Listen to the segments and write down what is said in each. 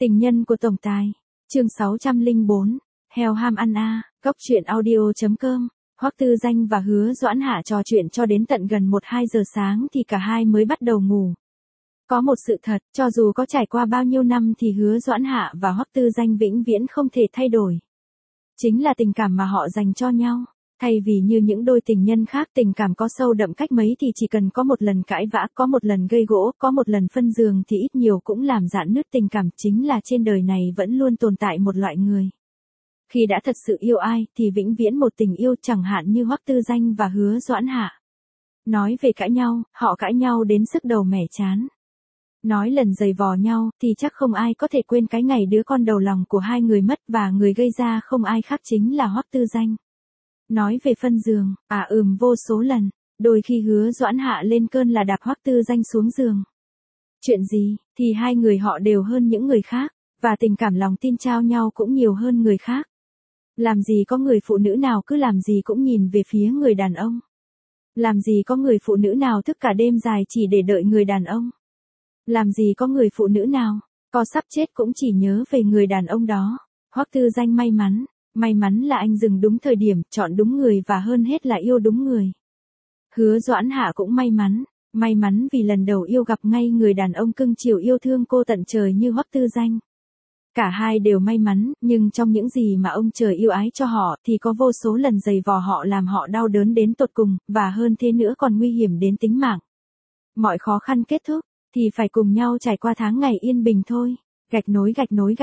Tình nhân của tổng tài. Chương 604. Heo ham ăn a. Cốc truyện audio.com. Hoắc Tư Danh và Hứa Doãn Hạ trò chuyện cho đến tận gần 1-2 giờ sáng thì cả hai mới bắt đầu ngủ. Có một sự thật, cho dù có trải qua bao nhiêu năm thì Hứa Doãn Hạ và Hoắc Tư Danh vĩnh viễn không thể thay đổi. Chính là tình cảm mà họ dành cho nhau. Thay vì như những đôi tình nhân khác tình cảm có sâu đậm cách mấy thì chỉ cần có một lần cãi vã, có một lần gây gỗ, có một lần phân giường thì ít nhiều cũng làm rạn nứt tình cảm. Chính là trên đời này vẫn luôn tồn tại một loại người. Khi đã thật sự yêu ai thì vĩnh viễn một tình yêu, chẳng hạn như Hoắc Tư Danh và Hứa Doãn Hạ. Nói về cãi nhau, họ cãi nhau đến sức đầu mẻ chán. Nói lần giày vò nhau thì chắc không ai có thể quên cái ngày đứa con đầu lòng của hai người mất, và người gây ra không ai khác chính là Hoắc Tư Danh. Nói về phân giường, vô số lần, đôi khi Hứa Doãn Hạ lên cơn là đạp Hoắc Tư Danh xuống giường. Chuyện gì, thì hai người họ đều hơn những người khác, và tình cảm lòng tin trao nhau cũng nhiều hơn người khác. Làm gì có người phụ nữ nào cứ làm gì cũng nhìn về phía người đàn ông. Làm gì có người phụ nữ nào thức cả đêm dài chỉ để đợi người đàn ông. Làm gì có người phụ nữ nào, có sắp chết cũng chỉ nhớ về người đàn ông đó. Hoắc Tư Danh may mắn là anh dừng đúng thời điểm, chọn đúng người và hơn hết là yêu đúng người. Hứa Doãn Hạ cũng may mắn vì lần đầu yêu gặp ngay người đàn ông cưng chiều yêu thương cô tận trời như Hoắc Tư Danh. Cả hai đều may mắn, nhưng trong những gì mà ông trời yêu ái cho họ thì có vô số lần giày vò họ, làm họ đau đớn đến tột cùng, và hơn thế nữa còn nguy hiểm đến tính mạng. Mọi khó khăn kết thúc thì phải cùng nhau trải qua tháng ngày yên bình thôi. Gạch nối.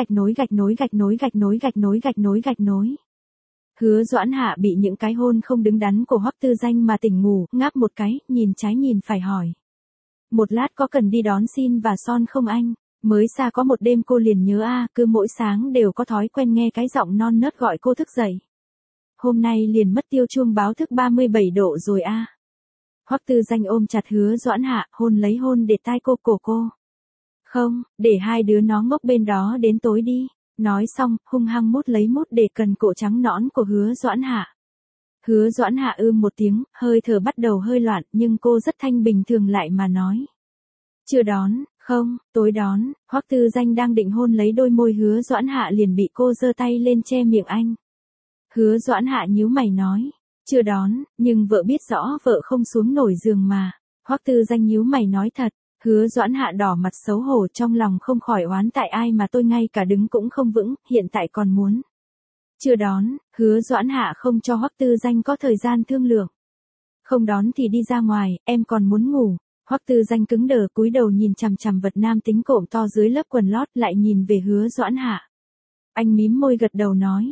Hứa Doãn Hạ bị những cái hôn không đứng đắn của Hoắc Tư Danh mà tỉnh ngủ, ngáp một cái, nhìn trái nhìn phải hỏi. Một lát có cần đi đón Xin và Son không anh? Mới xa có một đêm cô liền nhớ cứ mỗi sáng đều có thói quen nghe cái giọng non nớt gọi cô thức dậy. Hôm nay liền mất tiêu chuông báo thức 37 độ rồi Hoắc Tư Danh ôm chặt Hứa Doãn Hạ, hôn để tai cổ cô. Không, để hai đứa nó ngốc bên đó đến tối đi. Nói xong, hung hăng mút để cần cổ trắng nõn của Hứa Doãn Hạ. Hứa Doãn Hạ một tiếng, hơi thở bắt đầu hơi loạn, nhưng cô rất thanh bình thường lại mà nói. Chưa đón, không, tối đón. Hoắc Tư Danh đang định hôn lấy đôi môi Hứa Doãn Hạ liền bị cô giơ tay lên che miệng anh. Hứa Doãn Hạ nhíu mày nói. Chưa đón, nhưng vợ biết rõ vợ không xuống nổi giường mà. Hoắc Tư Danh nhíu mày nói thật. Hứa Doãn Hạ đỏ mặt xấu hổ, trong lòng không khỏi oán tại ai mà tôi ngay cả đứng cũng không vững, hiện tại còn muốn. Chưa đón. Hứa Doãn Hạ không cho Hoắc Tư Danh có thời gian thương lượng. Không đón thì đi ra ngoài, em còn muốn ngủ. Hoắc Tư Danh cứng đờ cúi đầu nhìn chằm chằm vật nam tính cộm to dưới lớp quần lót, lại nhìn về Hứa Doãn Hạ. Anh mím môi gật đầu nói.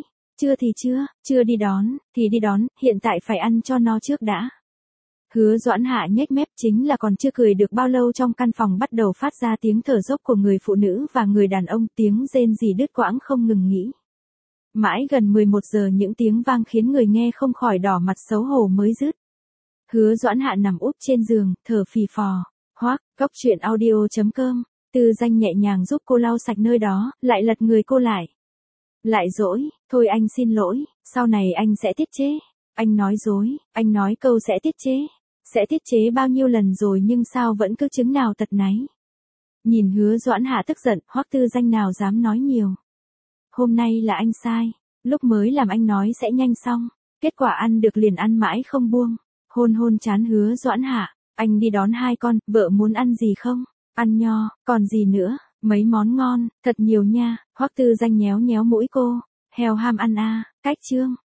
Chưa đi đón, thì đi đón, hiện tại phải ăn cho nó trước đã. Hứa Doãn Hạ nhếch mép, chính là còn chưa cười được bao lâu trong căn phòng bắt đầu phát ra tiếng thở dốc của người phụ nữ và người đàn ông, tiếng rên rỉ đứt quãng không ngừng nghỉ. Mãi gần 11 giờ những tiếng vang khiến người nghe không khỏi đỏ mặt xấu hổ mới dứt. Hứa Doãn Hạ nằm úp trên giường, thở phì phò. Hoắc, cốc truyện audio.com. Tư Danh nhẹ nhàng giúp cô lau sạch nơi đó, lại lật người cô lại. Lại dỗi, thôi anh xin lỗi, sau này anh sẽ tiết chế. Anh nói dối, anh nói câu sẽ tiết chế. Sẽ tiết chế bao nhiêu lần rồi nhưng sao vẫn cứ chứng nào tật náy. Nhìn Hứa Doãn Hạ tức giận, Hoắc Tư Danh nào dám nói nhiều. Hôm nay là anh sai, lúc mới làm anh nói sẽ nhanh xong, kết quả ăn được liền ăn mãi không buông. Hôn trán Hứa Doãn Hạ, anh đi đón hai con, vợ muốn ăn gì không? Ăn nho, còn gì nữa, mấy món ngon, thật nhiều nha. Hoắc Tư Danh nhéo mũi cô. Heo ham ăn cách chương.